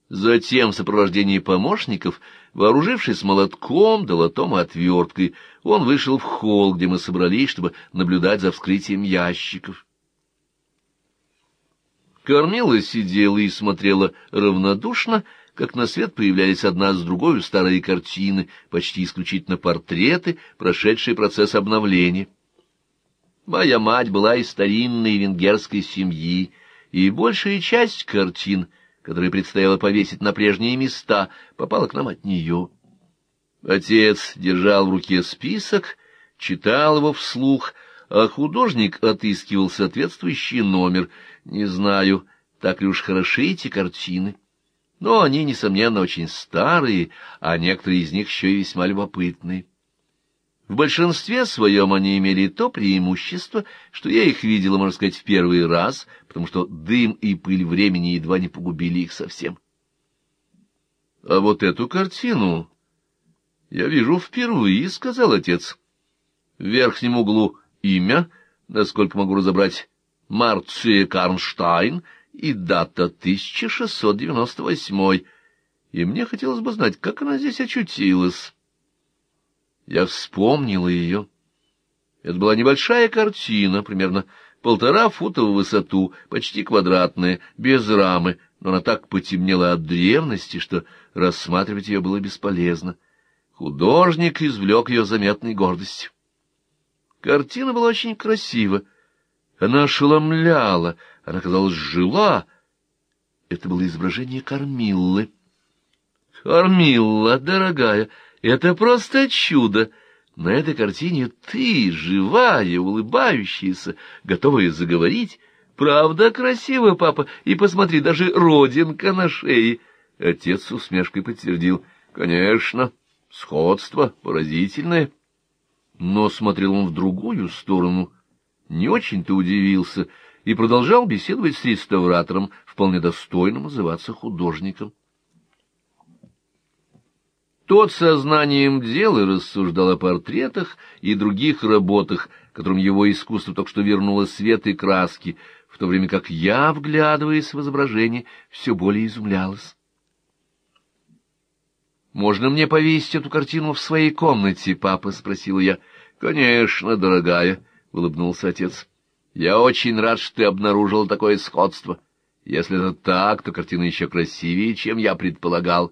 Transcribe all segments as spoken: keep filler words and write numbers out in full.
Затем, в сопровождении помощников, вооружившись молотком, долотом и отверткой, он вышел в холл, где мы собрались, чтобы наблюдать за вскрытием ящиков. Кормила сидела и смотрела равнодушно, как на свет появлялись одна с другой старые картины, почти исключительно портреты, прошедшие процесс обновления. Моя мать была из старинной венгерской семьи, и большая часть картин, которые предстояло повесить на прежние места, попала к нам от нее. Отец держал в руке список, читал его вслух, а художник отыскивал соответствующий номер. Не знаю, так ли уж хороши эти картины, но они, несомненно, очень старые, а некоторые из них еще и весьма любопытные. В большинстве своем они имели то преимущество, что я их видела, можно сказать, в первый раз, потому что дым и пыль времени едва не погубили их совсем. А вот эту картину я вижу впервые, — сказал отец. В верхнем углу имя, насколько могу разобрать, Марция Карнштайн, и дата тысяча шестьсот девяносто восьмой, и мне хотелось бы знать, как она здесь очутилась. Я вспомнила ее. Это была небольшая картина, примерно полтора фута в высоту, почти квадратная, без рамы, но она так потемнела от древности, что рассматривать ее было бесполезно. Художник извлек ее заметной гордостью. Картина была очень красива. Она ошеломляла, она, казалось, жила. Это было изображение Кармиллы. «Кармилла, дорогая, это просто чудо! На этой картине ты, живая, улыбающаяся, готовая заговорить. Правда красиво, папа? И посмотри, даже родинка на шее!» Отец с усмешкой подтвердил: «Конечно, сходство поразительное». Но смотрел он в другую сторону, не очень-то удивился и продолжал беседовать с реставратором, вполне достойным называться художником. Тот сознанием дела рассуждал о портретах и других работах, которым его искусство только что вернуло свет и краски, в то время как я, вглядываясь в изображение, все более изумлялась. «Можно мне повесить эту картину в своей комнате, папа?» — спросила я. «Конечно, дорогая», — улыбнулся отец. «Я очень рад, что ты обнаружил такое сходство. Если это так, то картина еще красивее, чем я предполагал».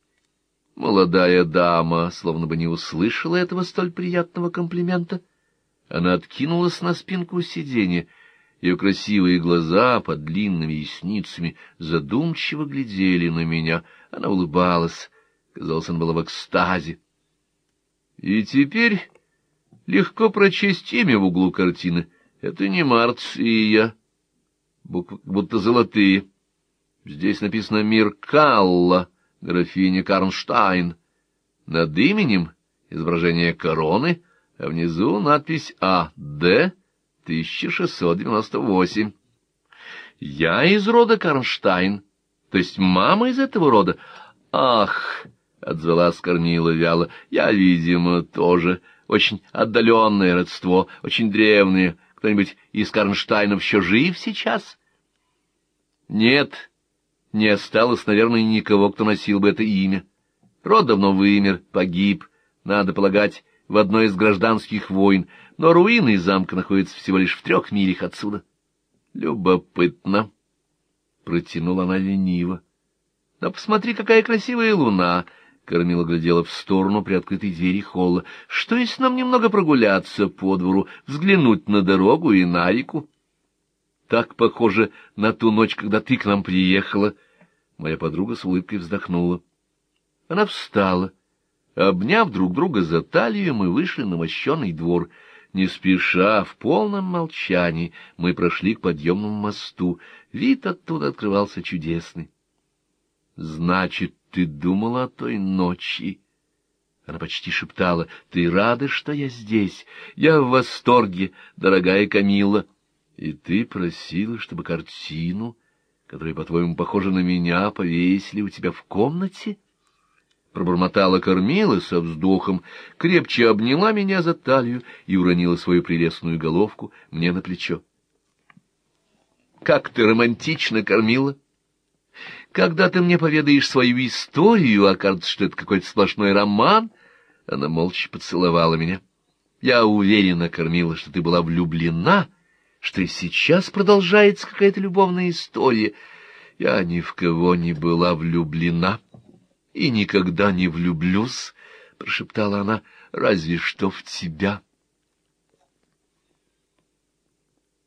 Молодая дама словно бы не услышала этого столь приятного комплимента. Она откинулась на спинку сиденья. Ее красивые глаза под длинными ресницами задумчиво глядели на меня. Она улыбалась. Казалось, она была в экстазе. И теперь легко прочесть имя в углу картины. Это не Марция, буквы будто золотые. Здесь написано «Миркалла», графиня Карнштайн. Над именем изображение короны, а внизу надпись «А Д тысяча шестьсот девяносто восемь». Я из рода Карнштайн, то есть мама из этого рода. Ах, — отзвалась Корнила вяло, — я, видимо, тоже. Очень отдаленное родство, очень древнее. Кто-нибудь из Карнштайнов еще жив сейчас? Нет. Не осталось, наверное, никого, кто носил бы это имя. Род давно вымер, погиб, надо полагать, в одной из гражданских войн, но руины замка находятся всего лишь в трех милях отсюда. Любопытно, — протянула она лениво. — Но посмотри, какая красивая луна! — Кормила глядела в сторону приоткрытой двери холла. — Что, если нам немного прогуляться по двору, взглянуть на дорогу и на реку? Так похоже на ту ночь, когда ты к нам приехала. Моя подруга с улыбкой вздохнула. Она встала. Обняв друг друга за талию, мы вышли на мощеный двор. Не спеша, в полном молчании, мы прошли к подъемному мосту. Вид оттуда открывался чудесный. — Значит, ты думала о той ночи? Она почти шептала. — Ты рада, что я здесь? Я в восторге, дорогая Камилла. И ты просила, чтобы картину, которая, по-твоему, похожа на меня, повесили у тебя в комнате? Пробормотала Кормила со вздохом, крепче обняла меня за талию и уронила свою прелестную головку мне на плечо. — Как ты романтично, Кормила! Когда ты мне поведаешь свою историю, окажется, что это какой-то сплошной роман. Она молча поцеловала меня. Я уверенно кормила, что ты была влюблена, что и сейчас продолжается какая-то любовная история. Я ни в кого не была влюблена и никогда не влюблюсь, — прошептала она, — разве что в тебя.